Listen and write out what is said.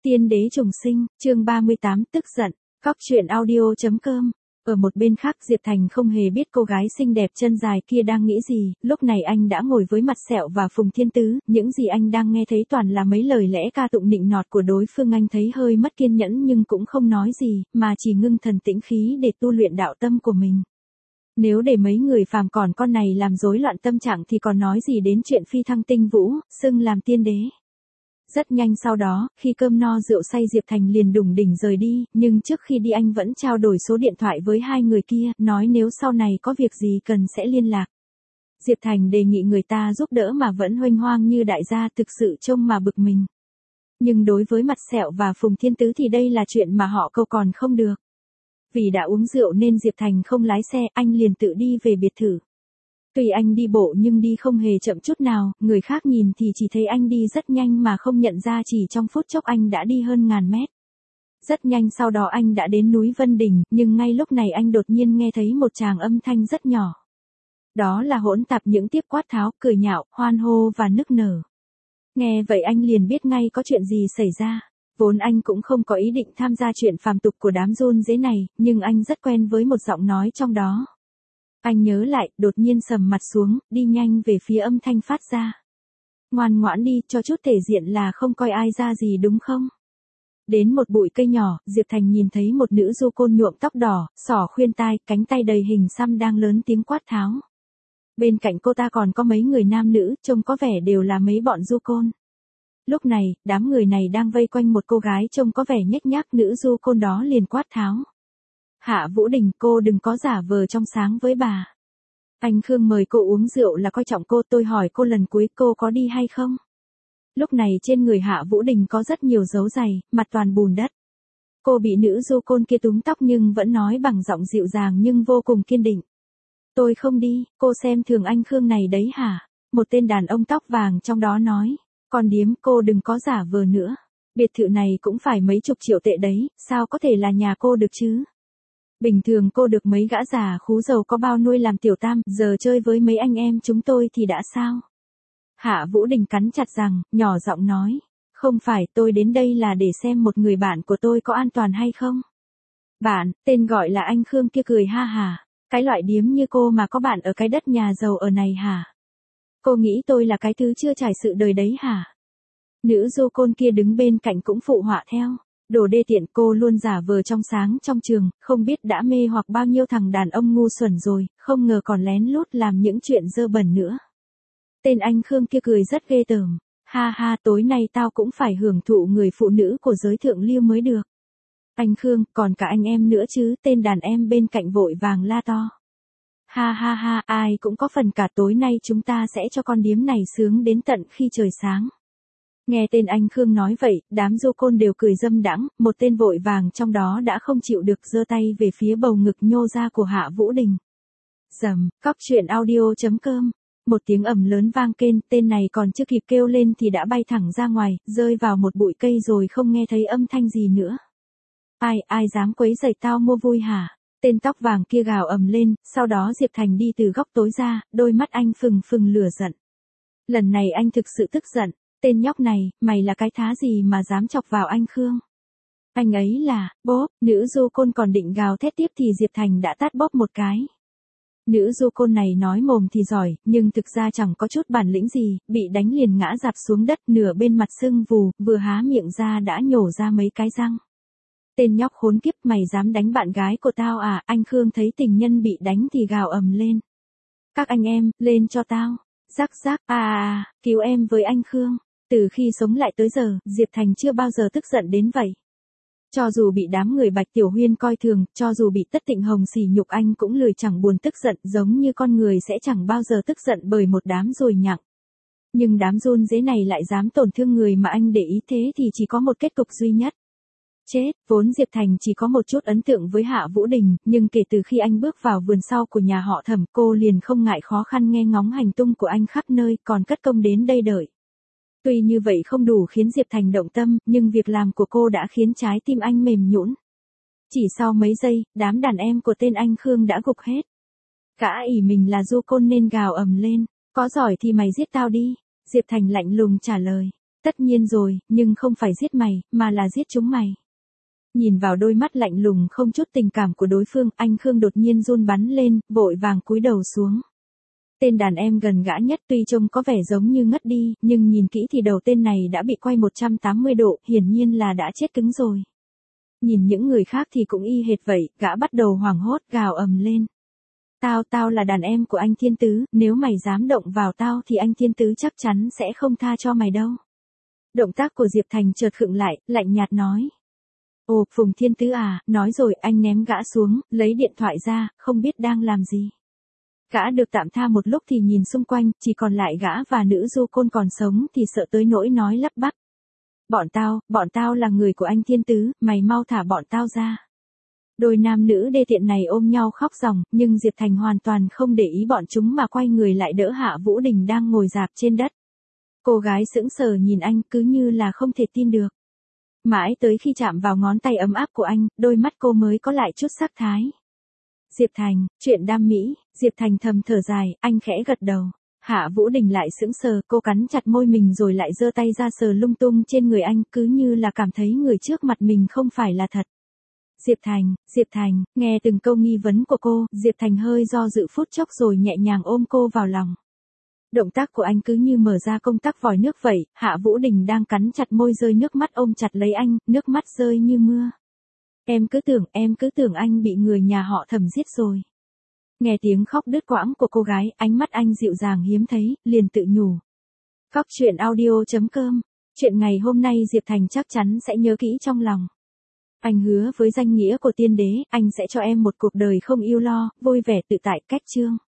Tiên đế trùng sinh, chương 38 tức giận, Cóc truyện audio.com. Ở một bên khác Diệp Thành không hề biết cô gái xinh đẹp chân dài kia đang nghĩ gì, lúc này anh đã ngồi với Mặt Sẹo và Phùng Thiên Tứ, những gì anh đang nghe thấy toàn là mấy lời lẽ ca tụng nịnh nọt của đối phương. Anh thấy hơi mất kiên nhẫn nhưng cũng không nói gì, mà chỉ ngưng thần tĩnh khí để tu luyện đạo tâm của mình. Nếu để mấy người phàm còn con này làm rối loạn tâm trạng thì còn nói gì đến chuyện phi thăng tinh vũ, xưng làm tiên đế. Rất nhanh sau đó, khi cơm no rượu say Diệp Thành liền đủng đỉnh rời đi, nhưng trước khi đi anh vẫn trao đổi số điện thoại với hai người kia, nói nếu sau này có việc gì cần sẽ liên lạc. Diệp Thành đề nghị người ta giúp đỡ mà vẫn huênh hoang như đại gia, thực sự trông mà bực mình. Nhưng đối với Mặt Sẹo và Phùng Thiên Tứ thì đây là chuyện mà họ câu còn không được. Vì đã uống rượu nên Diệp Thành không lái xe, anh liền tự đi về biệt thự. Tuy anh đi bộ nhưng đi không hề chậm chút nào, người khác nhìn thì chỉ thấy anh đi rất nhanh mà không nhận ra chỉ trong phút chốc anh đã đi hơn ngàn mét. Rất nhanh sau đó anh đã đến núi Vân Đình, nhưng ngay lúc này anh đột nhiên nghe thấy một tràng âm thanh rất nhỏ. Đó là hỗn tạp những tiếp quát tháo, cười nhạo, hoan hô và nức nở. Nghe vậy anh liền biết ngay có chuyện gì xảy ra. Vốn anh cũng không có ý định tham gia chuyện phàm tục của đám run rế này, nhưng anh rất quen với một giọng nói trong đó. Anh nhớ lại, đột nhiên sầm mặt xuống, đi nhanh về phía âm thanh phát ra. Ngoan ngoãn đi, cho chút thể diện là không coi ai ra gì đúng không? Đến một bụi cây nhỏ, Diệp Thành nhìn thấy một nữ du côn nhuộm tóc đỏ, xỏ khuyên tai, cánh tay đầy hình xăm đang lớn tiếng quát tháo. Bên cạnh cô ta còn có mấy người nam nữ, trông có vẻ đều là mấy bọn du côn. Lúc này, đám người này đang vây quanh một cô gái trông có vẻ nhếch nhác, nữ du côn đó liền quát tháo. Hạ Vũ Đình, cô đừng có giả vờ trong sáng với bà. Anh Khương mời cô uống rượu là coi trọng cô, tôi hỏi cô lần cuối cô có đi hay không? Lúc này trên người Hạ Vũ Đình có rất nhiều dấu giày, mặt toàn bùn đất. Cô bị nữ du côn kia túm tóc nhưng vẫn nói bằng giọng dịu dàng nhưng vô cùng kiên định. Tôi không đi, cô xem thường anh Khương này đấy hả? Một tên đàn ông tóc vàng trong đó nói. Con điếm, cô đừng có giả vờ nữa. Biệt thự này cũng phải mấy chục triệu tệ đấy, sao có thể là nhà cô được chứ? Bình thường cô được mấy gã già khú giàu có bao nuôi làm tiểu tam, giờ chơi với mấy anh em chúng tôi thì đã sao? Hạ Vũ Đình cắn chặt răng, nhỏ giọng nói. Không phải, tôi đến đây là để xem một người bạn của tôi có an toàn hay không. Bạn, tên gọi là anh Khương kia cười ha hả. Cái loại điếm như cô mà có bạn ở cái đất nhà giàu ở này hả? Cô nghĩ tôi là cái thứ chưa trải sự đời đấy hả? Nữ du côn kia đứng bên cạnh cũng phụ họa theo. Đồ đê tiện, cô luôn giả vờ trong sáng trong trường, không biết đã mê hoặc bao nhiêu thằng đàn ông ngu xuẩn rồi, không ngờ còn lén lút làm những chuyện dơ bẩn nữa. Tên anh Khương kia cười rất ghê tởm. Ha ha, tối nay tao cũng phải hưởng thụ người phụ nữ của giới thượng lưu mới được. Anh Khương, còn cả anh em nữa chứ, tên đàn em bên cạnh vội vàng la to. Ha ha ha, ai cũng có phần cả, tối nay chúng ta sẽ cho con điếm này sướng đến tận khi trời sáng. Nghe tên anh Khương nói vậy, đám du côn đều cười dâm đãng, một tên vội vàng trong đó đã không chịu được giơ tay về phía bầu ngực nhô ra của Hạ Vũ Đình. Dầm, Cóc truyện audio.com. Một tiếng ầm lớn vang kên, tên này còn chưa kịp kêu lên thì đã bay thẳng ra ngoài, rơi vào một bụi cây rồi không nghe thấy âm thanh gì nữa. Ai dám quấy rầy tao mua vui hả? Tên tóc vàng kia gào ầm lên, sau đó Diệp Thành đi từ góc tối ra, đôi mắt anh phừng phừng lửa giận. Lần này anh thực sự tức giận. Tên nhóc này, mày là cái thá gì mà dám chọc vào anh Khương? Anh ấy là, bốp, nữ du côn còn định gào thét tiếp thì Diệp Thành đã tát bóp một cái. Nữ du côn này nói mồm thì giỏi, nhưng thực ra chẳng có chút bản lĩnh gì, bị đánh liền ngã rạp xuống đất, nửa bên mặt sưng vù, vừa há miệng ra đã nhổ ra mấy cái răng. Tên nhóc khốn kiếp, mày dám đánh bạn gái của tao à? Anh Khương thấy tình nhân bị đánh thì gào ầm lên. Các anh em, lên cho tao. Rắc rắc, cứu em với anh Khương. Từ khi sống lại tới giờ, Diệp Thành chưa bao giờ tức giận đến vậy. Cho dù bị đám người Bạch Tiểu Huyên coi thường, cho dù bị Tất Tịnh Hồng sỉ nhục anh cũng lười chẳng buồn tức giận, giống như con người sẽ chẳng bao giờ tức giận bởi một đám ruồi nhặng. Nhưng đám run rế này lại dám tổn thương người mà anh để ý thế thì chỉ có một kết cục duy nhất. Chết, vốn Diệp Thành chỉ có một chút ấn tượng với Hạ Vũ Đình, nhưng kể từ khi anh bước vào vườn sau của nhà họ Thẩm, cô liền không ngại khó khăn nghe ngóng hành tung của anh khắp nơi, còn cất công đến đây đợi. Tuy như vậy không đủ khiến Diệp Thành động tâm, nhưng việc làm của cô đã khiến trái tim anh mềm nhũn. Chỉ sau mấy giây, đám đàn em của tên anh Khương đã gục hết. Gã ỷ mình là du côn nên gào ầm lên, có giỏi thì mày giết tao đi. Diệp Thành lạnh lùng trả lời. Tất nhiên rồi, nhưng không phải giết mày, mà là giết chúng mày. Nhìn vào đôi mắt lạnh lùng không chút tình cảm của đối phương, anh Khương đột nhiên run bắn lên, vội vàng cúi đầu xuống. Tên đàn em gần gã nhất tuy trông có vẻ giống như ngất đi, nhưng nhìn kỹ thì đầu tên này đã bị quay 180 độ, hiển nhiên là đã chết cứng rồi. Nhìn những người khác thì cũng y hệt vậy, gã bắt đầu hoảng hốt gào ầm lên. Tao là đàn em của anh Thiên Tứ, nếu mày dám động vào tao thì anh Thiên Tứ chắc chắn sẽ không tha cho mày đâu. Động tác của Diệp Thành chợt khựng lại, lạnh nhạt nói. Ồ, Phùng Thiên Tứ à, nói rồi anh ném gã xuống, lấy điện thoại ra, không biết đang làm gì. Gã được tạm tha một lúc thì nhìn xung quanh, chỉ còn lại gã và nữ du côn còn sống thì sợ tới nỗi nói lắp bắp. Bọn tao là người của anh Thiên Tứ, mày mau thả bọn tao ra. Đôi nam nữ đê tiện này ôm nhau khóc ròng, nhưng Diệp Thành hoàn toàn không để ý bọn chúng mà quay người lại đỡ Hạ Vũ Đình đang ngồi rạp trên đất. Cô gái sững sờ nhìn anh cứ như là không thể tin được. Mãi tới khi chạm vào ngón tay ấm áp của anh, đôi mắt cô mới có lại chút sắc thái. Diệp Thành, chuyện đam mỹ, Diệp Thành thầm thở dài, anh khẽ gật đầu. Hạ Vũ Đình lại sững sờ, cô cắn chặt môi mình rồi lại giơ tay ra sờ lung tung trên người anh, cứ như là cảm thấy người trước mặt mình không phải là thật. Diệp Thành, nghe từng câu nghi vấn của cô, Diệp Thành hơi do dự phút chốc rồi nhẹ nhàng ôm cô vào lòng. Động tác của anh cứ như mở ra công tắc vòi nước vậy, Hạ Vũ Đình đang cắn chặt môi rơi nước mắt ôm chặt lấy anh, nước mắt rơi như mưa. Em cứ tưởng anh bị người nhà họ Thẩm giết rồi. Nghe tiếng khóc đứt quãng của cô gái, ánh mắt anh dịu dàng hiếm thấy, liền tự nhủ. Cóc truyện audio.com, chuyện ngày hôm nay Diệp Thành chắc chắn sẽ nhớ kỹ trong lòng. Anh hứa với danh nghĩa của tiên đế, anh sẽ cho em một cuộc đời không ưu lo, vui vẻ tự tại. Cách chương.